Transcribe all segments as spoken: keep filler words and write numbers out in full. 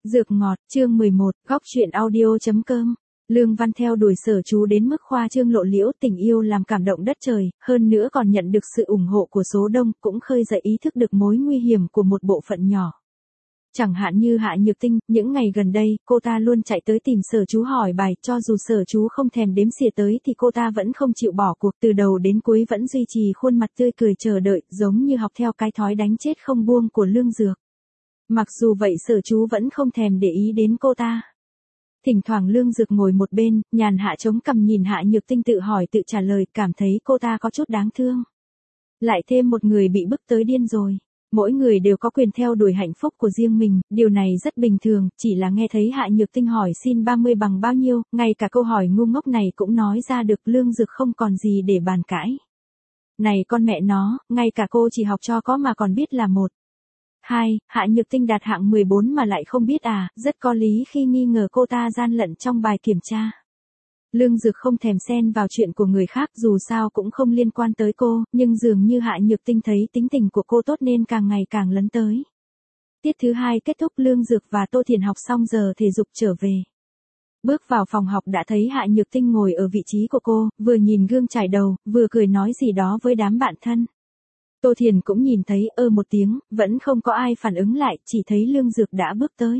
Dược ngọt, chương mười một, góc truyện audio.com. Lương Văn theo đuổi Sở Chú đến mức khoa trương lộ liễu, tình yêu làm cảm động đất trời, hơn nữa còn nhận được sự ủng hộ của số đông, cũng khơi dậy ý thức được mối nguy hiểm của một bộ phận nhỏ. Chẳng hạn như Hạ Nhược Tinh, những ngày gần đây, cô ta luôn chạy tới tìm Sở Chú hỏi bài, cho dù Sở Chú không thèm đếm xỉa tới thì cô ta vẫn không chịu bỏ cuộc, từ đầu đến cuối vẫn duy trì khuôn mặt tươi cười chờ đợi, giống như học theo cái thói đánh chết không buông của Lương Dược. Mặc dù vậy Sở Chú vẫn không thèm để ý đến cô ta. Thỉnh thoảng Lương Dược ngồi một bên, nhàn hạ chống cằm nhìn Hạ Nhược Tinh tự hỏi tự trả lời, cảm thấy cô ta có chút đáng thương. Lại thêm một người bị bức tới điên rồi. Mỗi người đều có quyền theo đuổi hạnh phúc của riêng mình, điều này rất bình thường, chỉ là nghe thấy Hạ Nhược Tinh hỏi xin ba mươi bằng bao nhiêu, ngay cả câu hỏi ngu ngốc này cũng nói ra được, Lương Dược không còn gì để bàn cãi. Này con mẹ nó, ngay cả cô chỉ học cho có mà còn biết là một. Hai, Hạ Nhược Tinh đạt hạng mười bốn mà lại không biết à, rất có lý khi nghi ngờ cô ta gian lận trong bài kiểm tra. Lương Dược không thèm xen vào chuyện của người khác, dù sao cũng không liên quan tới cô, nhưng dường như Hạ Nhược Tinh thấy tính tình của cô tốt nên càng ngày càng lấn tới. Tiết thứ hai kết thúc, Lương Dược và Tô Thiền học xong giờ thể dục trở về. Bước vào phòng học đã thấy Hạ Nhược Tinh ngồi ở vị trí của cô, vừa nhìn gương chải đầu, vừa cười nói gì đó với đám bạn thân. Tô Thiền cũng nhìn thấy, ơ một tiếng, vẫn không có ai phản ứng lại, chỉ thấy Lương Dược đã bước tới.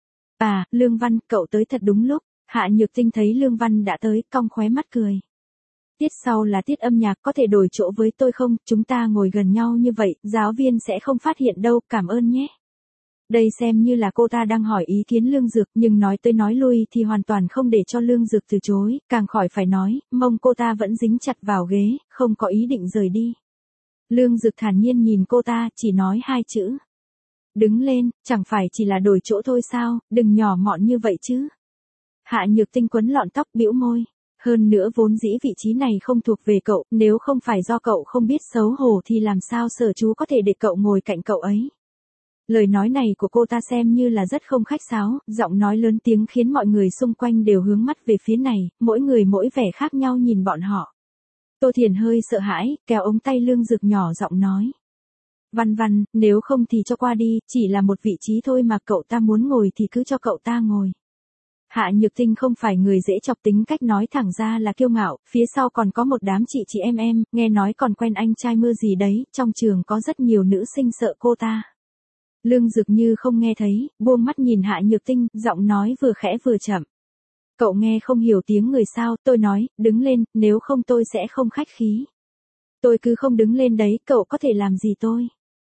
À, Lương Văn, cậu tới thật đúng lúc. Hạ Nhược Tinh thấy Lương Văn đã tới, cong khóe mắt cười. Tiết sau là tiết âm nhạc, có thể đổi chỗ với tôi không, chúng ta ngồi gần nhau như vậy, giáo viên sẽ không phát hiện đâu, cảm ơn nhé. Đây xem như là cô ta đang hỏi ý kiến Lương Dược, nhưng nói tới nói lui thì hoàn toàn không để cho Lương Dược từ chối, càng khỏi phải nói, mông cô ta vẫn dính chặt vào ghế, không có ý định rời đi. Lương Dược thản nhiên nhìn cô ta, chỉ nói hai chữ. Đứng lên, chẳng phải chỉ là đổi chỗ thôi sao, đừng nhỏ mọn như vậy chứ. Hạ Nhược Tinh quấn lọn tóc bĩu môi. Hơn nữa vốn dĩ vị trí này không thuộc về cậu, nếu không phải do cậu không biết xấu hổ thì làm sao Sở Chú có thể để cậu ngồi cạnh cậu ấy. Lời nói này của cô ta xem như là rất không khách sáo, giọng nói lớn tiếng khiến mọi người xung quanh đều hướng mắt về phía này, mỗi người mỗi vẻ khác nhau nhìn bọn họ. Tô Thiền hơi sợ hãi, kéo ống tay Lương Dược nhỏ giọng nói. Văn Văn, nếu không thì cho qua đi, chỉ là một vị trí thôi mà cậu ta muốn ngồi thì cứ cho cậu ta ngồi. Hạ Nhược Tinh không phải người dễ chọc, tính cách nói thẳng ra là kiêu ngạo, phía sau còn có một đám chị chị em em, nghe nói còn quen anh trai mưa gì đấy, trong trường có rất nhiều nữ sinh sợ cô ta. Lương Dược như không nghe thấy, buông mắt nhìn Hạ Nhược Tinh, giọng nói vừa khẽ vừa chậm. Cậu nghe không hiểu tiếng người sao, tôi nói, đứng lên, nếu không tôi sẽ không khách khí. Tôi cứ không đứng lên đấy, cậu có thể làm gì tôi?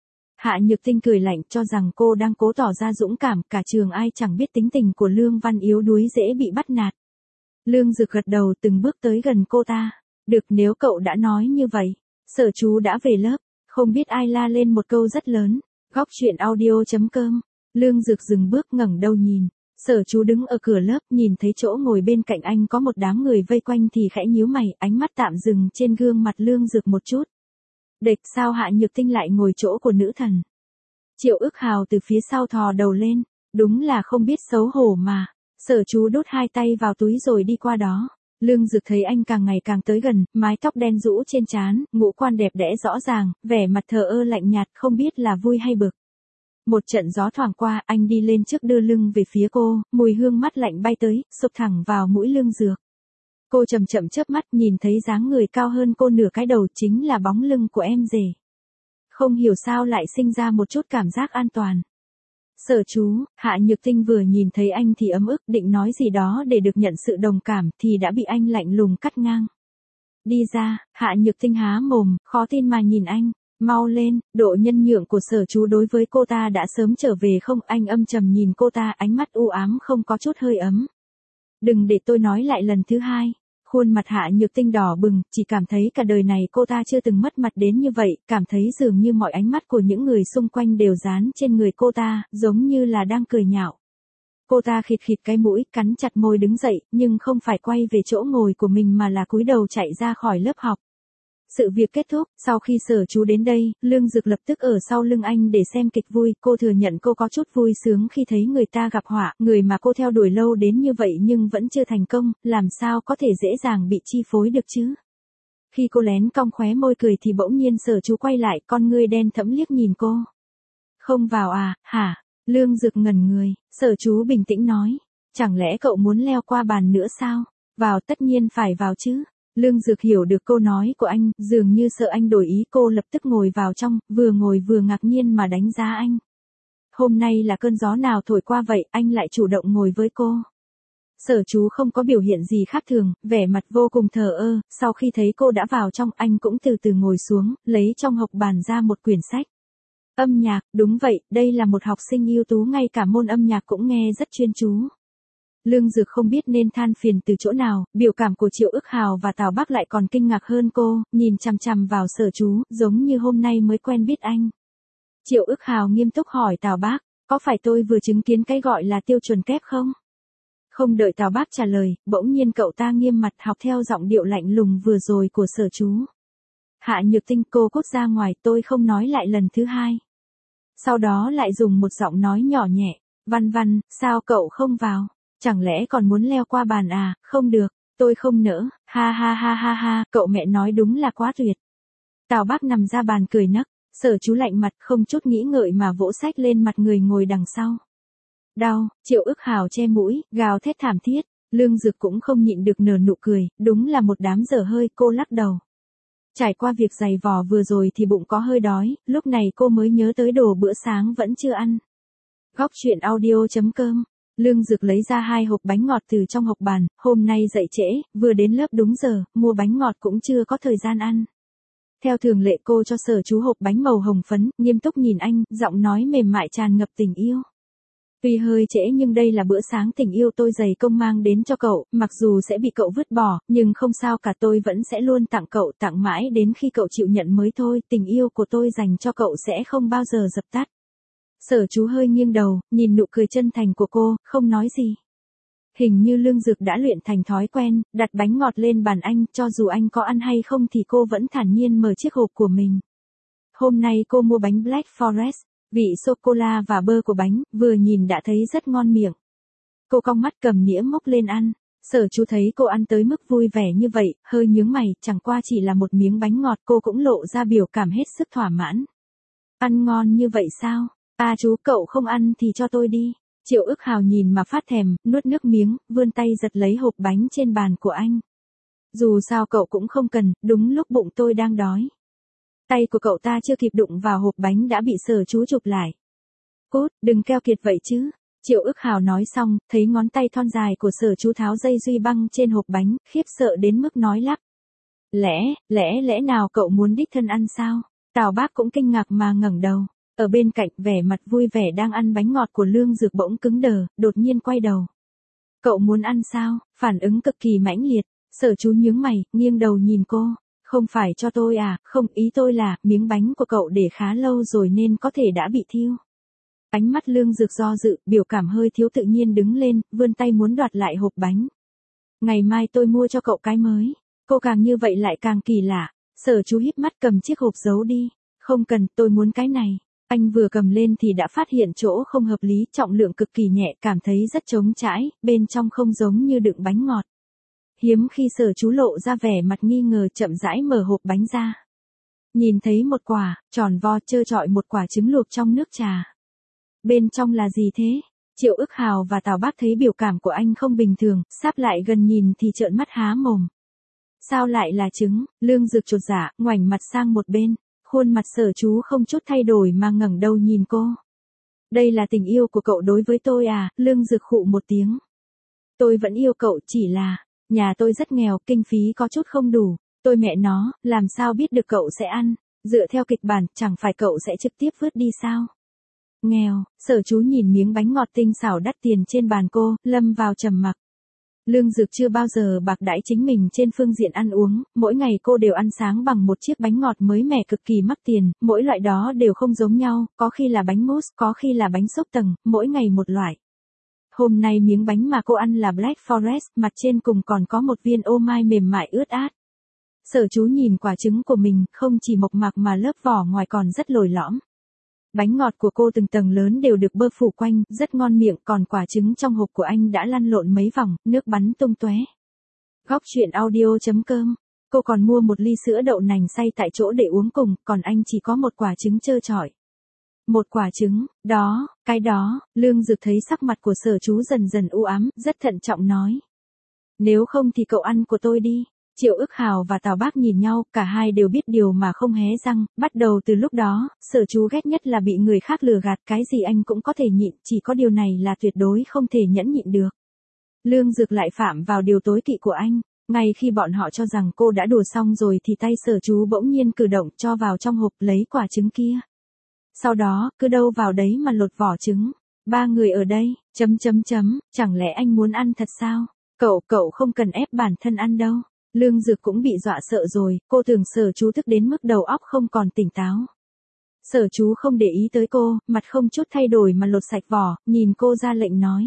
Hạ Nhược Tinh cười lạnh, cho rằng cô đang cố tỏ ra dũng cảm, cả trường ai chẳng biết tính tình của Lương Văn yếu đuối dễ bị bắt nạt. Lương Dược gật đầu, từng bước tới gần cô ta. Được, nếu cậu đã nói như vậy. Sở Chú đã về lớp, không biết ai la lên một câu rất lớn. Góc truyện audio.com. Lương Dược dừng bước ngẩng đầu nhìn. Sở Chú đứng ở cửa lớp, nhìn thấy chỗ ngồi bên cạnh anh có một đám người vây quanh thì khẽ nhíu mày, ánh mắt tạm dừng trên gương mặt Lương Dược một chút. Địch, sao Hạ Nhược Tinh lại ngồi chỗ của nữ thần? Triệu Ức Hào từ phía sau thò đầu lên, đúng là không biết xấu hổ mà. Sở Chú đút hai tay vào túi rồi đi qua đó. Lương Dược thấy anh càng ngày càng tới gần, mái tóc đen rũ trên trán, ngũ quan đẹp đẽ rõ ràng, vẻ mặt thờ ơ lạnh nhạt, không biết là vui hay bực. Một trận gió thoảng qua, anh đi lên trước đưa lưng về phía cô, mùi hương mát lạnh bay tới, xộc thẳng vào mũi Lương Dược. Cô chậm chậm chớp mắt, nhìn thấy dáng người cao hơn cô nửa cái đầu, chính là bóng lưng của em rể. Không hiểu sao lại sinh ra một chút cảm giác an toàn. Sở Chú, Hạ Nhược Tinh vừa nhìn thấy anh thì ấm ức, định nói gì đó để được nhận sự đồng cảm thì đã bị anh lạnh lùng cắt ngang. Đi ra, Hạ Nhược Tinh há mồm, khó tin mà nhìn anh. Mau lên, độ nhân nhượng của Sở Chú đối với cô ta đã sớm trở về không? Anh âm trầm nhìn cô ta, ánh mắt u ám không có chút hơi ấm. Đừng để tôi nói lại lần thứ hai. Khuôn mặt Hạ Nhược Tinh đỏ bừng, chỉ cảm thấy cả đời này cô ta chưa từng mất mặt đến như vậy, cảm thấy dường như mọi ánh mắt của những người xung quanh đều dán trên người cô ta, giống như là đang cười nhạo. Cô ta khịt khịt cái mũi, cắn chặt môi đứng dậy, nhưng không phải quay về chỗ ngồi của mình mà là cúi đầu chạy ra khỏi lớp học. Sự việc kết thúc, sau khi Sở Chú đến đây, Lương Dược lập tức ở sau lưng anh để xem kịch vui, cô thừa nhận cô có chút vui sướng khi thấy người ta gặp họa, người mà cô theo đuổi lâu đến như vậy nhưng vẫn chưa thành công, làm sao có thể dễ dàng bị chi phối được chứ. Khi cô lén cong khóe môi cười thì bỗng nhiên Sở Chú quay lại, con ngươi đen thẫm liếc nhìn cô. Không vào à, hả? Lương Dực ngẩn người, Sở Chú bình tĩnh nói. Chẳng lẽ cậu muốn leo qua bàn nữa sao? Vào, tất nhiên phải vào chứ. Lương Dực hiểu được câu nói của anh, dường như sợ anh đổi ý, cô lập tức ngồi vào trong, vừa ngồi vừa ngạc nhiên mà đánh giá anh. Hôm nay là cơn gió nào thổi qua vậy, anh lại chủ động ngồi với cô. Sở Chú không có biểu hiện gì khác thường, vẻ mặt vô cùng thờ ơ, sau khi thấy cô đã vào trong, anh cũng từ từ ngồi xuống, lấy trong hộc bàn ra một quyển sách. Âm nhạc, đúng vậy, đây là một học sinh ưu tú, ngay cả môn âm nhạc cũng nghe rất chuyên chú. Lương Dực không biết nên than phiền từ chỗ nào, biểu cảm của Triệu Ức Hào và Tào Bác lại còn kinh ngạc hơn cô, nhìn chằm chằm vào Sở Chú, giống như hôm nay mới quen biết anh. Triệu Ức Hào nghiêm túc hỏi Tào Bác, có phải tôi vừa chứng kiến cái gọi là tiêu chuẩn kép không? Không đợi Tào Bác trả lời, bỗng nhiên cậu ta nghiêm mặt học theo giọng điệu lạnh lùng vừa rồi của Sở Chú. Hạ Nhược Tinh, cô cút ra ngoài, tôi không nói lại lần thứ hai. Sau đó lại dùng một giọng nói nhỏ nhẹ, Văn Văn, sao cậu không vào? Chẳng lẽ còn muốn leo qua bàn à? Không được, tôi không nỡ, ha ha ha ha ha, cậu mẹ nói đúng là quá tuyệt. Tào Bác nằm ra bàn cười nấc, Sở Chú lạnh mặt không chút nghĩ ngợi mà vỗ sách lên mặt người ngồi đằng sau. Đau, Triệu Ức Hào che mũi, gào thét thảm thiết, Lương Dực cũng không nhịn được nở nụ cười, đúng là một đám dở hơi, cô lắc đầu. Trải qua việc giày vò vừa rồi thì bụng có hơi đói, lúc này cô mới nhớ tới đồ bữa sáng vẫn chưa ăn. Góc truyện audio chấm com. Lương Dực lấy ra hai hộp bánh ngọt từ trong hộc bàn, hôm nay dậy trễ, vừa đến lớp đúng giờ, mua bánh ngọt cũng chưa có thời gian ăn. Theo thường lệ cô cho Sở Chú hộp bánh màu hồng phấn, nghiêm túc nhìn anh, giọng nói mềm mại tràn ngập tình yêu. Tuy hơi trễ nhưng đây là bữa sáng tình yêu tôi dày công mang đến cho cậu, mặc dù sẽ bị cậu vứt bỏ, nhưng không sao cả, tôi vẫn sẽ luôn tặng cậu, tặng mãi đến khi cậu chịu nhận mới thôi, tình yêu của tôi dành cho cậu sẽ không bao giờ dập tắt. Sở Chú hơi nghiêng đầu, nhìn nụ cười chân thành của cô, không nói gì. Hình như Lương Dực đã luyện thành thói quen, đặt bánh ngọt lên bàn anh, cho dù anh có ăn hay không thì cô vẫn thản nhiên mở chiếc hộp của mình. Hôm nay cô mua bánh Black Forest, vị sô-cô-la và bơ của bánh, vừa nhìn đã thấy rất ngon miệng. Cô cong mắt cầm nĩa múc lên ăn. Sở Chú thấy cô ăn tới mức vui vẻ như vậy, hơi nhướng mày, chẳng qua chỉ là một miếng bánh ngọt, cô cũng lộ ra biểu cảm hết sức thỏa mãn. Ăn ngon như vậy sao? À chú, cậu không ăn thì cho tôi đi. Triệu Ức Hào nhìn mà phát thèm, nuốt nước miếng, vươn tay giật lấy hộp bánh trên bàn của anh. Dù sao cậu cũng không cần, đúng lúc bụng tôi đang đói. Tay của cậu ta chưa kịp đụng vào hộp bánh đã bị Sở Chú chụp lại. Cút, đừng keo kiệt vậy chứ. Triệu Ức Hào nói xong, thấy ngón tay thon dài của Sở Chú tháo dây duy băng trên hộp bánh, khiếp sợ đến mức nói lắp. Lẽ, lẽ lẽ nào cậu muốn đích thân ăn sao? Tào Bác cũng kinh ngạc mà ngẩng đầu. Ở bên cạnh, vẻ mặt vui vẻ đang ăn bánh ngọt của Lương Dực bỗng cứng đờ, đột nhiên quay đầu. Cậu muốn ăn sao? Phản ứng cực kỳ mãnh liệt. Sở Chú nhướng mày, nghiêng đầu nhìn cô. Không phải cho tôi à, không, ý tôi là, miếng bánh của cậu để khá lâu rồi nên có thể đã bị thiêu. Ánh mắt Lương Dực do dự, biểu cảm hơi thiếu tự nhiên đứng lên, vươn tay muốn đoạt lại hộp bánh. Ngày mai tôi mua cho cậu cái mới. Cô càng như vậy lại càng kỳ lạ. Sở Chú híp mắt cầm chiếc hộp giấu đi. Không cần, tôi muốn cái này. Anh vừa cầm lên thì đã phát hiện chỗ không hợp lý, trọng lượng cực kỳ nhẹ, cảm thấy rất trống trải, bên trong không giống như đựng bánh ngọt. Hiếm khi Sở Chú lộ ra vẻ mặt nghi ngờ, chậm rãi mở hộp bánh ra. Nhìn thấy một quả, tròn vo trơ trọi, một quả trứng luộc trong nước trà. Bên trong là gì thế? Triệu Ức Hào và Tào Bác thấy biểu cảm của anh không bình thường, sáp lại gần nhìn thì trợn mắt há mồm. Sao lại là trứng? Lương Dực chột dạ, ngoảnh mặt sang một bên. Khuôn mặt Sở Chú không chút thay đổi mà ngẩng đầu nhìn cô. Đây là tình yêu của cậu đối với tôi à? Lương Dực khụ một tiếng. Tôi vẫn yêu cậu, chỉ là, nhà tôi rất nghèo, kinh phí có chút không đủ. Tôi mẹ nó, làm sao biết được cậu sẽ ăn? Dựa theo kịch bản, chẳng phải cậu sẽ trực tiếp vứt đi sao? Nghèo, Sở Chú nhìn miếng bánh ngọt tinh xảo đắt tiền trên bàn cô, lâm vào trầm mặc. Lương Dực chưa bao giờ bạc đãi chính mình trên phương diện ăn uống, mỗi ngày cô đều ăn sáng bằng một chiếc bánh ngọt mới mẻ cực kỳ mắc tiền, mỗi loại đó đều không giống nhau, có khi là bánh mousse, có khi là bánh xốp tầng, mỗi ngày một loại. Hôm nay miếng bánh mà cô ăn là Black Forest, mặt trên cùng còn có một viên ô mai mềm mại ướt át. Sở Chú nhìn quả trứng của mình, không chỉ mộc mạc mà lớp vỏ ngoài còn rất lồi lõm. Bánh ngọt của cô từng tầng lớn đều được bơ phủ quanh, rất ngon miệng, còn quả trứng trong hộp của anh đã lăn lộn mấy vòng, nước bắn tung tóe. Góc truyện audio chấm com. Cô còn mua một ly sữa đậu nành xay tại chỗ để uống cùng, còn anh chỉ có một quả trứng trơ trọi. Một quả trứng, đó, cái đó, Lương Dực thấy sắc mặt của Sở Chú dần dần u ám, rất thận trọng nói. Nếu không thì cậu ăn của tôi đi. Triệu Ức Hào và Tào Bác nhìn nhau, cả hai đều biết điều mà không hé răng, bắt đầu từ lúc đó, Sở Chú ghét nhất là bị người khác lừa gạt, cái gì anh cũng có thể nhịn, chỉ có điều này là tuyệt đối không thể nhẫn nhịn được. Lương Dực lại phạm vào điều tối kỵ của anh, ngay khi bọn họ cho rằng cô đã đùa xong rồi thì tay Sở Chú bỗng nhiên cử động cho vào trong hộp lấy quả trứng kia. Sau đó, cứ đâu vào đấy mà lột vỏ trứng. Ba người ở đây, chấm chấm chấm, chẳng lẽ anh muốn ăn thật sao? Cậu, cậu không cần ép bản thân ăn đâu. Lương Dực cũng bị dọa sợ rồi, cô tưởng Sở Chú tức đến mức đầu óc không còn tỉnh táo. Sở Chú không để ý tới cô, mặt không chút thay đổi mà lột sạch vỏ, nhìn cô ra lệnh nói.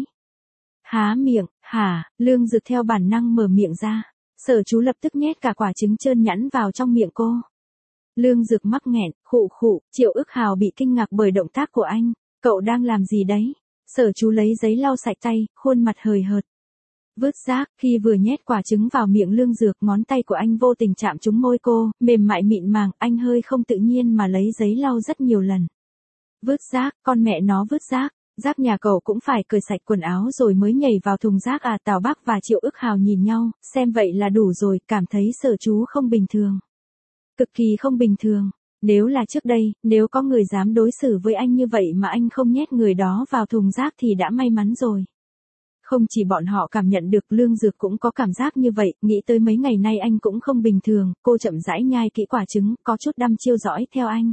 Há miệng, hả, Lương Dực theo bản năng mở miệng ra. Sở Chú lập tức nhét cả quả trứng trơn nhẵn vào trong miệng cô. Lương Dực mắc nghẹn, khụ khụ, Triệu Ức Hào bị kinh ngạc bởi động tác của anh. Cậu đang làm gì đấy? Sở Chú lấy giấy lau sạch tay, khuôn mặt hời hợt. Vứt rác, khi vừa nhét quả trứng vào miệng Lương Dược, ngón tay của anh vô tình chạm trúng môi cô, mềm mại mịn màng, anh hơi không tự nhiên mà lấy giấy lau rất nhiều lần. Vứt rác, con mẹ nó vứt rác, rác nhà cậu cũng phải cởi sạch quần áo rồi mới nhảy vào thùng rác à? Tào Bác và Triệu Ức Hào nhìn nhau, xem vậy là đủ rồi, cảm thấy Sở Chú không bình thường. Cực kỳ không bình thường. Nếu là trước đây, nếu có người dám đối xử với anh như vậy mà anh không nhét người đó vào thùng rác thì đã may mắn rồi. Không chỉ bọn họ cảm nhận được, Lương Dược cũng có cảm giác như vậy, nghĩ tới mấy ngày nay anh cũng không bình thường, cô chậm rãi nhai kỹ quả trứng, có chút đăm chiêu dõi theo anh.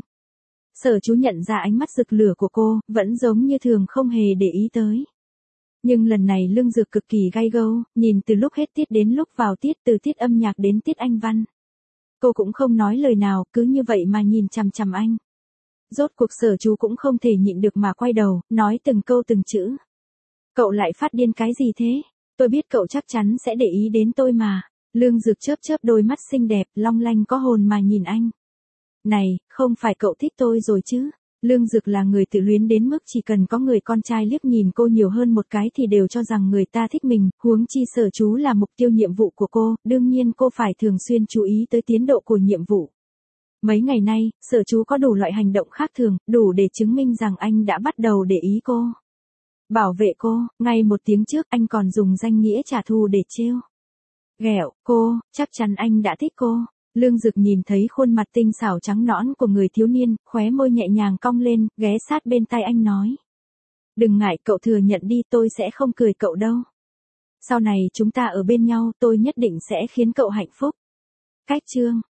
Sở Chú nhận ra ánh mắt rực lửa của cô, vẫn giống như thường không hề để ý tới. Nhưng lần này Lương Dược cực kỳ gay gâu, nhìn từ lúc hết tiết đến lúc vào tiết, từ tiết âm nhạc đến tiết anh văn. Cô cũng không nói lời nào, cứ như vậy mà nhìn chằm chằm anh. Rốt cuộc Sở Chú cũng không thể nhịn được mà quay đầu, nói từng câu từng chữ. Cậu lại phát điên cái gì thế? Tôi biết cậu chắc chắn sẽ để ý đến tôi mà. Lương Dược chớp chớp đôi mắt xinh đẹp, long lanh có hồn mà nhìn anh. Này, không phải cậu thích tôi rồi chứ? Lương Dược là người tự luyến đến mức chỉ cần có người con trai liếc nhìn cô nhiều hơn một cái thì đều cho rằng người ta thích mình, huống chi Sở Chú là mục tiêu nhiệm vụ của cô, đương nhiên cô phải thường xuyên chú ý tới tiến độ của nhiệm vụ. Mấy ngày nay, Sở Chú có đủ loại hành động khác thường, đủ để chứng minh rằng anh đã bắt đầu để ý cô. Bảo vệ cô, ngay một tiếng trước anh còn dùng danh nghĩa trả thù để trêu ghẹo cô, chắc chắn anh đã thích cô. Lương Dực nhìn thấy khuôn mặt tinh xảo trắng nõn của người thiếu niên, khóe môi nhẹ nhàng cong lên, ghé sát bên tai anh nói. Đừng ngại, cậu thừa nhận đi, tôi sẽ không cười cậu đâu. Sau này chúng ta ở bên nhau, tôi nhất định sẽ khiến cậu hạnh phúc. Cách chương